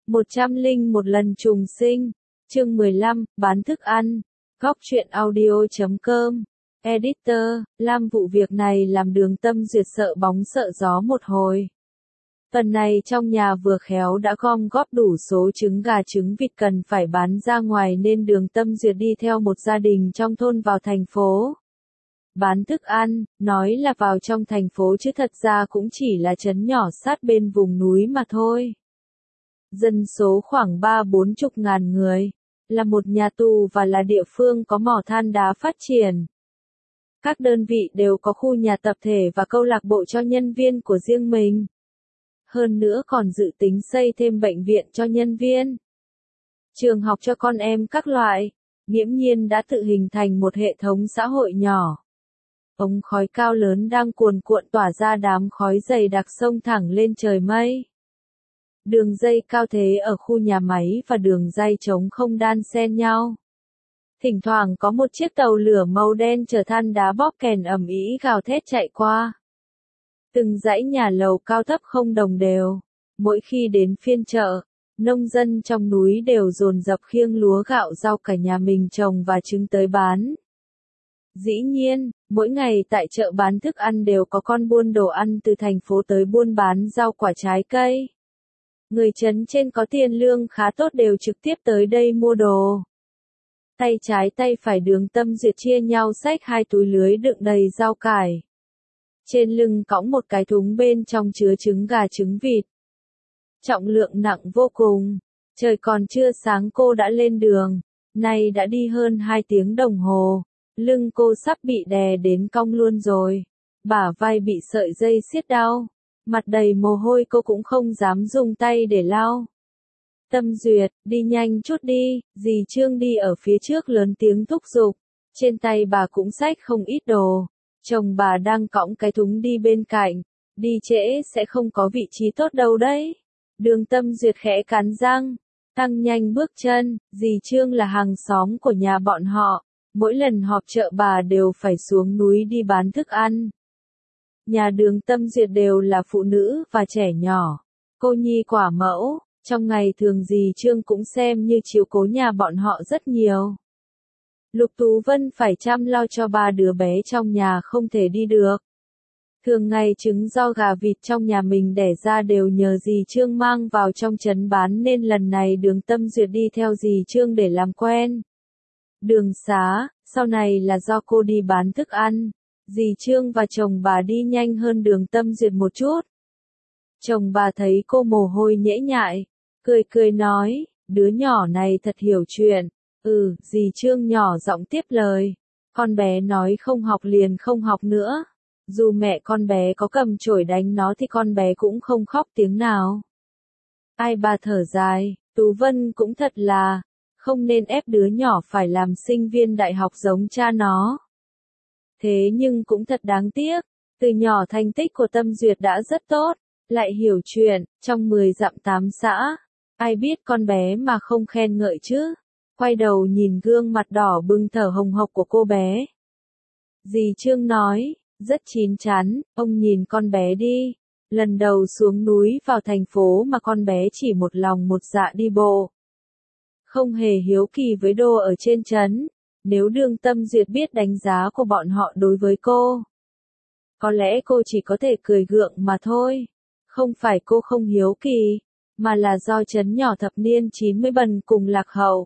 101 lần trùng sinh. Chương 15, bán thức ăn. Góc truyện audio.com. Editor, Lam vụ việc này làm Đường Tâm Duyệt sợ bóng sợ gió một hồi. Tuần này trong nhà vừa khéo đã gom góp đủ số trứng gà trứng vịt cần phải bán ra ngoài nên Đường Tâm Duyệt đi theo một gia đình trong thôn vào thành phố. Bán thức ăn, nói là vào trong thành phố chứ thật ra cũng chỉ là trấn nhỏ sát bên vùng núi mà thôi. Dân số khoảng 30-40 ngàn người, là một nhà tù và là địa phương có mỏ than đá phát triển. Các đơn vị đều có khu nhà tập thể và câu lạc bộ cho nhân viên của riêng mình. Hơn nữa còn dự tính xây thêm bệnh viện cho nhân viên, trường học cho con em các loại, nghiễm nhiên đã tự hình thành một hệ thống xã hội nhỏ. Ống khói cao lớn đang cuồn cuộn tỏa ra đám khói dày đặc xông thẳng lên trời mây. Đường dây cao thế ở khu nhà máy và đường dây trống không đan xen nhau. Thỉnh thoảng có một chiếc tàu lửa màu đen chở than đá bóp kèn ầm ĩ gào thét chạy qua. Từng dãy nhà lầu cao thấp không đồng đều. Mỗi khi đến phiên chợ, nông dân trong núi đều dồn dập khiêng lúa gạo rau cả nhà mình trồng và trứng tới bán. Dĩ nhiên, mỗi ngày tại chợ bán thức ăn đều có con buôn đồ ăn từ thành phố tới buôn bán rau quả trái cây. Người trấn trên có tiền lương khá tốt đều trực tiếp tới đây mua đồ. Tay trái tay phải Đường Tâm Duyệt chia nhau xách hai túi lưới đựng đầy rau cải. Trên lưng cõng một cái thúng bên trong chứa trứng gà trứng vịt. Trọng lượng nặng vô cùng. Trời còn chưa sáng cô đã lên đường. Nay đã đi hơn 2 tiếng đồng hồ. Lưng cô sắp bị đè đến cong luôn rồi. Bả vai bị sợi dây siết đau. Mặt đầy mồ hôi cô cũng không dám dùng tay để lau. Tâm Duyệt, đi nhanh chút đi, dì Trương đi ở phía trước lớn tiếng thúc giục. Trên tay bà cũng xách không ít đồ. Chồng bà đang cõng cái thúng đi bên cạnh. Đi trễ sẽ không có vị trí tốt đâu đấy. Đường Tâm Duyệt khẽ cắn răng, tăng nhanh bước chân. Dì Trương là hàng xóm của nhà bọn họ. Mỗi lần họp chợ bà đều phải xuống núi đi bán thức ăn. Nhà Đường Tâm Duyệt đều là phụ nữ và trẻ nhỏ. Cô nhi quả mẫu, trong ngày thường dì Trương cũng xem như chiếu cố nhà bọn họ rất nhiều. Lục Tú Vân phải chăm lo cho 3 đứa bé trong nhà không thể đi được. Thường ngày trứng do gà vịt trong nhà mình đẻ ra đều nhờ dì Trương mang vào trong trấn bán nên lần này Đường Tâm Duyệt đi theo dì Trương để làm quen. Đường xá, sau này là do cô đi bán thức ăn. Dì Trương và chồng bà đi nhanh hơn Đường Tâm Duyệt một chút. Chồng bà thấy cô mồ hôi nhễ nhại, cười cười nói, đứa nhỏ này thật hiểu chuyện. Dì Trương nhỏ giọng tiếp lời. Con bé nói không học liền không học nữa. Dù mẹ con bé có cầm chổi đánh nó thì con bé cũng không khóc tiếng nào. Ai bà thở dài, Tú Vân cũng thật là, không nên ép đứa nhỏ phải làm sinh viên đại học giống cha nó. Thế nhưng cũng thật đáng tiếc, từ nhỏ thành tích của Tâm Duyệt đã rất tốt, lại hiểu chuyện, trong 10 dặm 8 xã, ai biết con bé mà không khen ngợi chứ. Quay đầu nhìn gương mặt đỏ bừng thở hồng hộc của cô bé. Dì Trương nói, rất chín chắn, ông nhìn con bé đi. Lần đầu xuống núi vào thành phố mà con bé chỉ một lòng một dạ đi bộ. Không hề hiếu kỳ với đồ ở trên trấn. Nếu Đường Tâm Duyệt biết đánh giá của bọn họ đối với cô, có lẽ cô chỉ có thể cười gượng mà thôi. Không phải cô không hiếu kỳ, mà là do trấn nhỏ thập niên 90 bần cùng lạc hậu.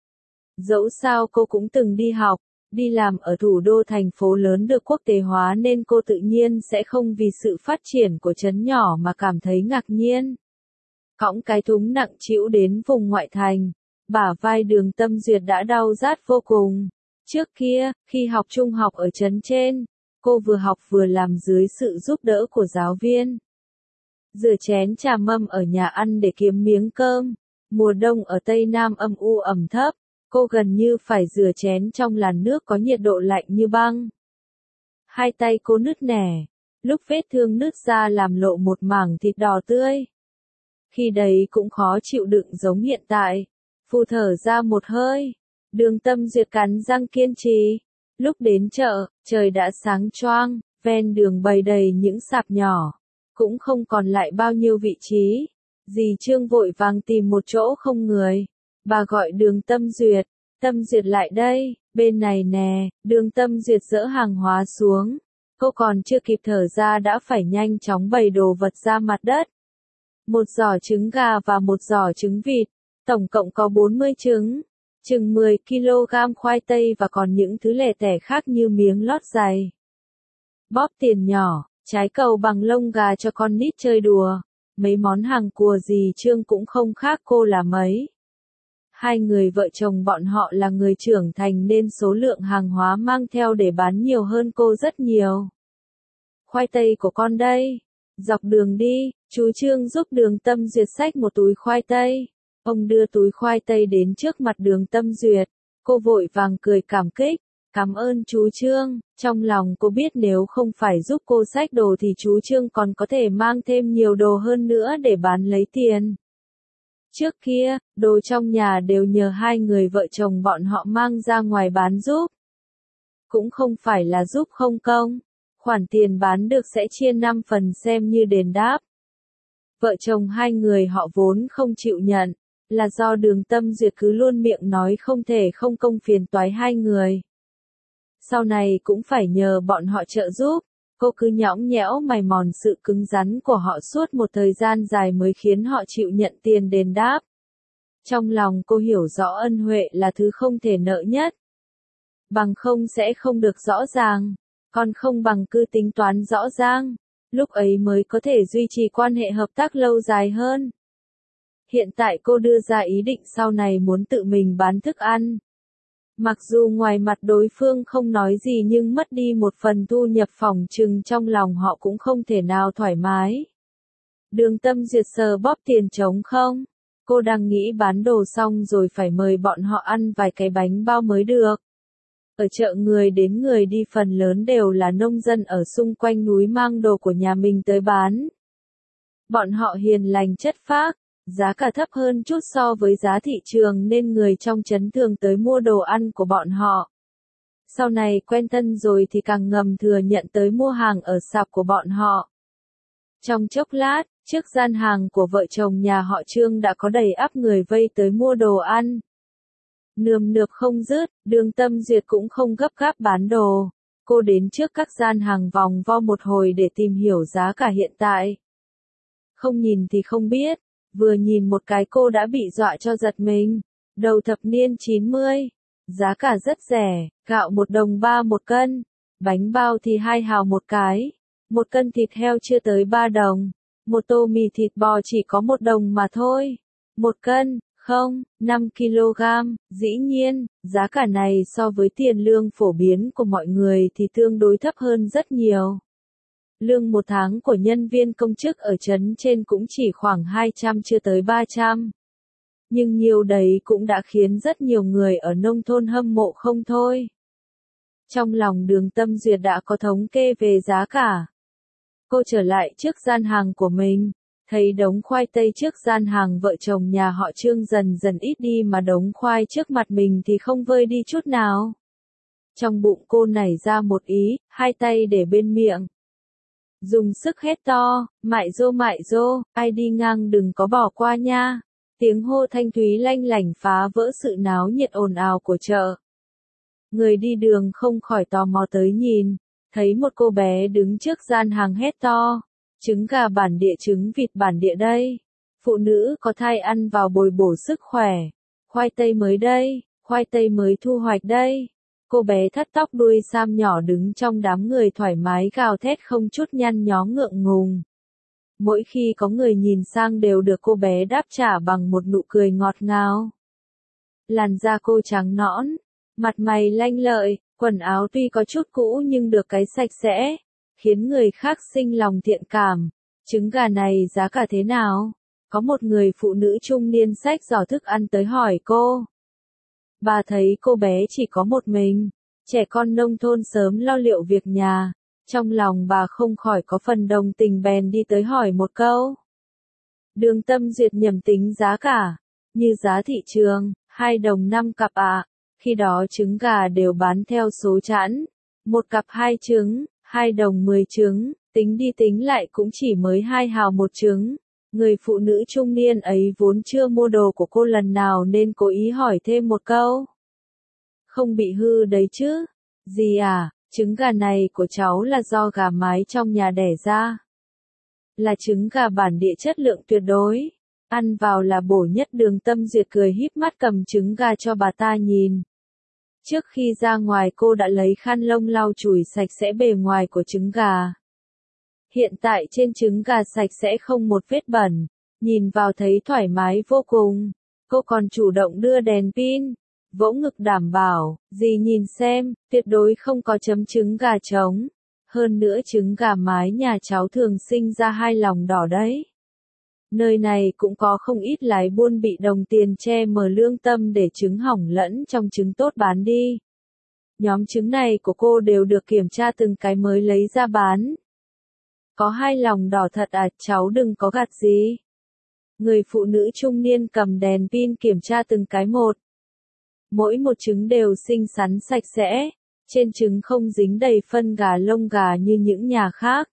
Dẫu sao cô cũng từng đi học, đi làm ở thủ đô thành phố lớn được quốc tế hóa nên cô tự nhiên sẽ không vì sự phát triển của trấn nhỏ mà cảm thấy ngạc nhiên. Cõng cái thúng nặng trĩu đến vùng ngoại thành, bả vai Đường Tâm Duyệt đã đau rát vô cùng. Trước kia, khi học trung học ở trấn trên, cô vừa học vừa làm dưới sự giúp đỡ của giáo viên. Rửa chén trà mâm ở nhà ăn để kiếm miếng cơm. Mùa đông ở Tây Nam âm u ẩm thấp, cô gần như phải rửa chén trong làn nước có nhiệt độ lạnh như băng. Hai tay cô nứt nẻ, lúc vết thương nứt ra làm lộ một mảng thịt đỏ tươi. Khi đấy cũng khó chịu đựng giống hiện tại. Phù thở ra một hơi. Đường Tâm Duyệt cắn răng kiên trì. Lúc đến chợ, trời đã sáng choang, ven đường bày đầy những sạp nhỏ. Cũng không còn lại bao nhiêu vị trí. Dì Trương vội vàng tìm một chỗ không người. Bà gọi Đường Tâm Duyệt. Tâm Duyệt lại đây, bên này nè. Đường Tâm Duyệt dỡ hàng hóa xuống. Cô còn chưa kịp thở ra đã phải nhanh chóng bày đồ vật ra mặt đất. Một giỏ trứng gà và một giỏ trứng vịt. Tổng cộng có 40 trứng. Chừng 10 kg khoai tây và còn những thứ lẻ tẻ khác như miếng lót giày. Bóp tiền nhỏ, trái cầu bằng lông gà cho con nít chơi đùa. Mấy món hàng của dì Trương cũng không khác cô là mấy. Hai người vợ chồng bọn họ là người trưởng thành nên số lượng hàng hóa mang theo để bán nhiều hơn cô rất nhiều. Khoai tây của con đây. Dọc đường đi, chú Trương giúp Đường Tâm Duyệt xách một túi khoai tây. Ông đưa túi khoai tây đến trước mặt Đường Tâm Duyệt. Cô vội vàng cười cảm kích. Cảm ơn chú Trương. Trong lòng cô biết nếu không phải giúp cô xách đồ thì chú Trương còn có thể mang thêm nhiều đồ hơn nữa để bán lấy tiền. Trước kia, đồ trong nhà đều nhờ hai người vợ chồng bọn họ mang ra ngoài bán giúp. Cũng không phải là giúp không công. Khoản tiền bán được sẽ chia 5 phần xem như đền đáp. Vợ chồng hai người họ vốn không chịu nhận, là do Đường Tâm Duyệt cứ luôn miệng nói không thể không công phiền toái hai người. Sau này cũng phải nhờ bọn họ trợ giúp, cô cứ nhõng nhẽo mày mòn sự cứng rắn của họ suốt một thời gian dài mới khiến họ chịu nhận tiền đền đáp. Trong lòng cô hiểu rõ ân huệ là thứ không thể nợ nhất. Bằng không sẽ không được rõ ràng, còn không bằng cứ tính toán rõ ràng, lúc ấy mới có thể duy trì quan hệ hợp tác lâu dài hơn. Hiện tại cô đưa ra ý định sau này muốn tự mình bán thức ăn. Mặc dù ngoài mặt đối phương không nói gì nhưng mất đi một phần thu nhập phỏng chừng trong lòng họ cũng không thể nào thoải mái. Đường Tâm Duyệt sờ bóp tiền trống không? Cô đang nghĩ bán đồ xong rồi phải mời bọn họ ăn vài cái bánh bao mới được. Ở chợ người đến người đi phần lớn đều là nông dân ở xung quanh núi mang đồ của nhà mình tới bán. Bọn họ hiền lành chất phác, giá cả thấp hơn chút so với giá thị trường nên người trong trấn thường tới mua đồ ăn của bọn họ. Sau này quen thân rồi thì càng ngầm thừa nhận tới mua hàng ở sạp của bọn họ. Trong chốc lát, trước gian hàng của vợ chồng nhà họ Trương đã có đầy ắp người vây tới mua đồ ăn. Nườm nượp không dứt, Đường Tâm Duyệt cũng không gấp gáp bán đồ. Cô đến trước các gian hàng vòng vo một hồi để tìm hiểu giá cả hiện tại. Không nhìn thì không biết, vừa nhìn một cái cô đã bị dọa cho giật mình. Đầu thập niên 90, giá cả rất rẻ, gạo 1 đồng 3 một cân, bánh bao thì 2 hào một cái, 1 cân thịt heo chưa tới 3 đồng, một tô mì thịt bò chỉ có 1 đồng mà thôi. 1 cân, không, 5 kg, dĩ nhiên, giá cả này so với tiền lương phổ biến của mọi người thì tương đối thấp hơn rất nhiều. Lương một tháng của nhân viên công chức ở trấn trên cũng chỉ khoảng 200 chưa tới 300. Nhưng nhiều đấy cũng đã khiến rất nhiều người ở nông thôn hâm mộ không thôi. Trong lòng Đường Tâm Duyệt đã có thống kê về giá cả. Cô trở lại trước gian hàng của mình, thấy đống khoai tây trước gian hàng vợ chồng nhà họ Trương dần dần ít đi mà đống khoai trước mặt mình thì không vơi đi chút nào. Trong bụng cô nảy ra một ý, hai tay để bên miệng. Dùng sức hét to, mại dô, ai đi ngang đừng có bỏ qua nha. Tiếng hô thanh thúy lanh lảnh phá vỡ sự náo nhiệt ồn ào của chợ. Người đi đường không khỏi tò mò tới nhìn, thấy một cô bé đứng trước gian hàng hét to. Trứng gà bản địa, trứng vịt bản địa đây. Phụ nữ có thai ăn vào bồi bổ sức khỏe. Khoai tây mới đây, khoai tây mới thu hoạch đây. Cô bé thắt tóc đuôi sam nhỏ đứng trong đám người thoải mái gào thét không chút nhăn nhó ngượng ngùng. Mỗi khi có người nhìn sang đều được cô bé đáp trả bằng một nụ cười ngọt ngào. Làn da cô trắng nõn, mặt mày lanh lợi, quần áo tuy có chút cũ nhưng được cái sạch sẽ, khiến người khác sinh lòng thiện cảm. Trứng gà này giá cả thế nào? Có một người phụ nữ trung niên xách giỏ thức ăn tới hỏi cô. Bà thấy cô bé chỉ có một mình, trẻ con nông thôn sớm lo liệu việc nhà, trong lòng bà không khỏi có phần đồng tình bèn đi tới hỏi một câu. Đường Tâm Duyệt nhầm tính giá cả, như giá thị trường, 2 đồng 5 cặp ạ. Khi đó trứng gà đều bán theo số chẵn, 1 cặp 2 trứng, 2 đồng 10 trứng, tính đi tính lại cũng chỉ mới 2 hào một trứng. Người phụ nữ trung niên ấy vốn chưa mua đồ của cô lần nào nên cố ý hỏi thêm một câu. Không bị hư đấy chứ? Dì à, trứng gà này của cháu là do gà mái trong nhà đẻ ra. Là trứng gà bản địa chất lượng tuyệt đối. Ăn vào là bổ nhất. Đường Tâm Duyệt cười híp mắt cầm trứng gà cho bà ta nhìn. Trước khi ra ngoài cô đã lấy khăn lông lau chùi sạch sẽ bề ngoài của trứng gà. Hiện tại trên trứng gà sạch sẽ không một vết bẩn, nhìn vào thấy thoải mái vô cùng. Cô còn chủ động đưa đèn pin, vỗ ngực đảm bảo, dì nhìn xem, tuyệt đối không có chấm trứng gà trống. Hơn nữa trứng gà mái nhà cháu thường sinh ra 2 lòng đỏ đấy. Nơi này cũng có không ít lái buôn bị đồng tiền che mờ lương tâm để trứng hỏng lẫn trong trứng tốt bán đi. Nhóm trứng này của cô đều được kiểm tra từng cái mới lấy ra bán. Có 2 lòng đỏ thật à, cháu đừng có gạt gì. Người phụ nữ trung niên cầm đèn pin kiểm tra từng cái một. Mỗi một trứng đều xinh xắn sạch sẽ, trên trứng không dính đầy phân gà lông gà như những nhà khác.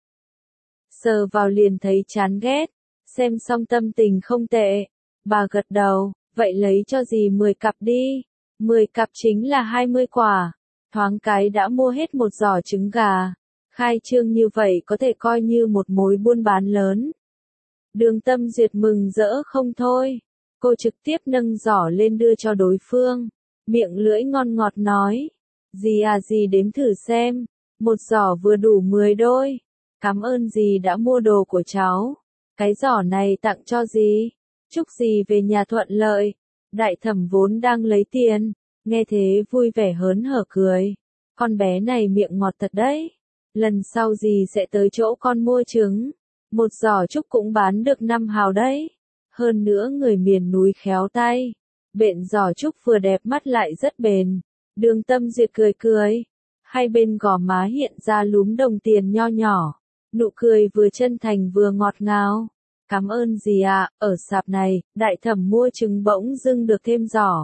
Sờ vào liền thấy chán ghét, xem xong tâm tình không tệ. Bà gật đầu, vậy lấy cho dì 10 cặp đi, 10 cặp chính là 20 quả, thoáng cái đã mua hết một giỏ trứng gà. Khai trương như vậy có thể coi như một mối buôn bán lớn. Đường Tâm Duyệt mừng rỡ không thôi. Cô trực tiếp nâng giỏ lên đưa cho đối phương. Miệng lưỡi ngon ngọt nói. Dì à, dì đếm thử xem. Một giỏ vừa đủ 10 đôi. Cảm ơn dì đã mua đồ của cháu. Cái giỏ này tặng cho dì. Chúc dì về nhà thuận lợi. Đại thẩm vốn đang lấy tiền. Nghe thế vui vẻ hớn hở cười. Con bé này miệng ngọt thật đấy. Lần sau dì sẽ tới chỗ con mua trứng. Một giỏ trúc cũng bán được 5 hào đấy. Hơn nữa người miền núi khéo tay. Bện giỏ trúc vừa đẹp mắt lại rất bền. Đường Tâm Duyệt cười cười. Hai bên gò má hiện ra lúm đồng tiền nho nhỏ. Nụ cười vừa chân thành vừa ngọt ngào. Cảm ơn dì ạ, ở sạp này, đại thẩm mua trứng bỗng dưng được thêm giỏ.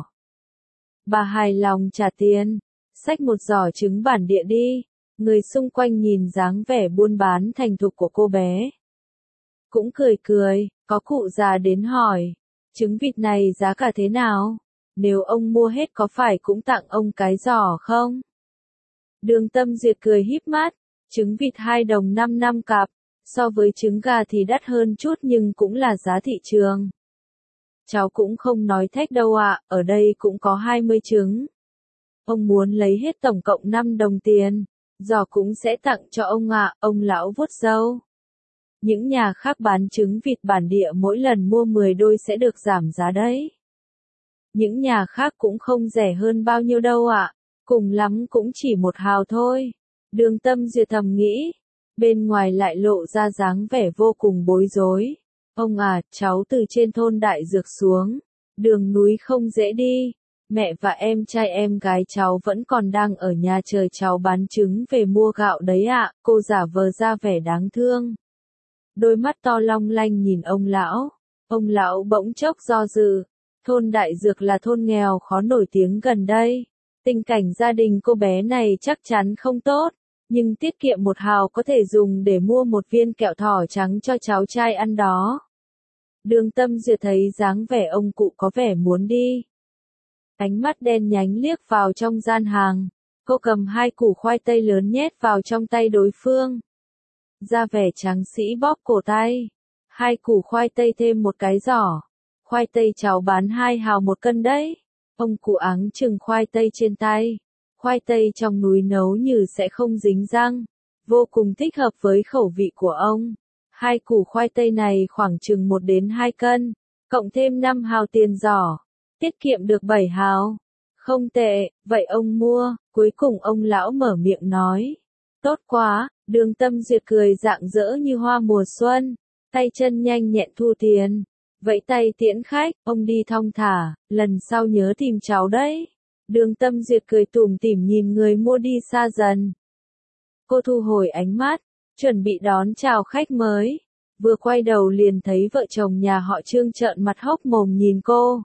Bà hài lòng trả tiền. Xách một giỏ trứng bản địa đi. Người xung quanh nhìn dáng vẻ buôn bán thành thục của cô bé. Cũng cười cười, có cụ già đến hỏi. Trứng vịt này giá cả thế nào? Nếu ông mua hết có phải cũng tặng ông cái giỏ không? Đường Tâm Duyệt cười híp mắt. Trứng vịt 2 đồng 5 năm cặp. So với trứng gà thì đắt hơn chút nhưng cũng là giá thị trường. Cháu cũng không nói thách đâu ạ, ở đây cũng có 20 trứng. Ông muốn lấy hết tổng cộng 5 đồng tiền. Giỏ cũng sẽ tặng cho ông ạ, ông lão vuốt râu. Những nhà khác bán trứng vịt bản địa mỗi lần mua 10 đôi sẽ được giảm giá đấy. Những nhà khác cũng không rẻ hơn bao nhiêu đâu ạ, cùng lắm cũng chỉ 1 hào thôi. Đường Tâm Duyệt thầm nghĩ, bên ngoài lại lộ ra dáng vẻ vô cùng bối rối. Ông à, cháu từ trên thôn Đại Dược xuống, đường núi không dễ đi. Mẹ và em trai em gái cháu vẫn còn đang ở nhà chờ cháu bán trứng về mua gạo đấy ạ, cô giả vờ ra vẻ đáng thương. Đôi mắt to long lanh nhìn ông lão bỗng chốc do dự. Thôn Đại Dược là thôn nghèo khó nổi tiếng gần đây. Tình cảnh gia đình cô bé này chắc chắn không tốt, nhưng tiết kiệm 1 hào có thể dùng để mua 1 viên kẹo thỏ trắng cho cháu trai ăn đó. Đường Tâm Duyệt thấy dáng vẻ ông cụ có vẻ muốn đi. Ánh mắt đen nhánh liếc vào trong gian hàng. Cô cầm 2 củ khoai tây lớn nhét vào trong tay đối phương. Ra vẻ tráng sĩ bóp cổ tay. 2 củ khoai tây thêm 1 cái giỏ. Khoai tây cháu bán 2 hào 1 cân đấy. Ông cụ áng chừng khoai tây trên tay. Khoai tây trong núi nấu như sẽ không dính răng. Vô cùng thích hợp với khẩu vị của ông. 2 củ khoai tây này khoảng chừng 1 đến 2 cân. Cộng thêm 5 hào tiền giỏ. Tiết kiệm được 7 hào. Không tệ, vậy ông mua. Cuối cùng ông lão mở miệng nói. Tốt quá, Đường Tâm Duyệt cười rạng rỡ như hoa mùa xuân. Tay chân nhanh nhẹn thu tiền. Vẫy tay tiễn khách, ông đi thong thả, lần sau nhớ tìm cháu đấy. Đường Tâm Duyệt cười tủm tỉm nhìn người mua đi xa dần. Cô thu hồi ánh mắt, chuẩn bị đón chào khách mới. Vừa quay đầu liền thấy vợ chồng nhà họ Trương trợn mặt hốc mồm nhìn cô.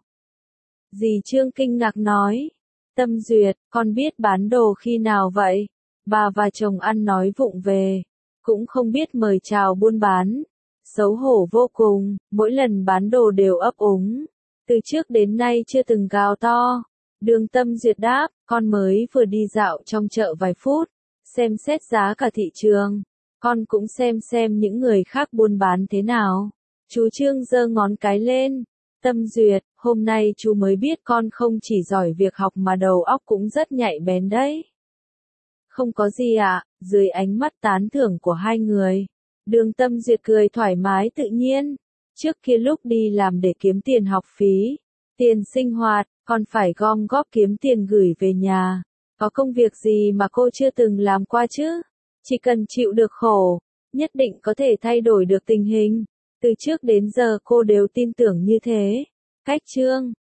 Dì Trương kinh ngạc nói. Tâm Duyệt, con biết bán đồ khi nào vậy? Bà và chồng ăn nói vụng về. Cũng không biết mời chào buôn bán. xấu hổ vô cùng, mỗi lần bán đồ đều ấp úng. Từ trước đến nay chưa từng gào to. Đường Tâm Duyệt đáp, con mới vừa đi dạo trong chợ vài phút, xem xét giá cả thị trường. Con cũng xem những người khác buôn bán thế nào. Chú Trương giơ ngón cái lên. Tâm Duyệt, hôm nay chú mới biết con không chỉ giỏi việc học mà đầu óc cũng rất nhạy bén đấy. Không có gì ạ, dưới ánh mắt tán thưởng của hai người. Đường Tâm Duyệt cười thoải mái tự nhiên. Trước kia lúc đi làm để kiếm tiền học phí, tiền sinh hoạt, con phải gom góp kiếm tiền gửi về nhà. Có công việc gì mà cô chưa từng làm qua chứ? Chỉ cần chịu được khổ, nhất định có thể thay đổi được tình hình. Từ trước đến giờ cô đều tin tưởng như thế. Cách Trương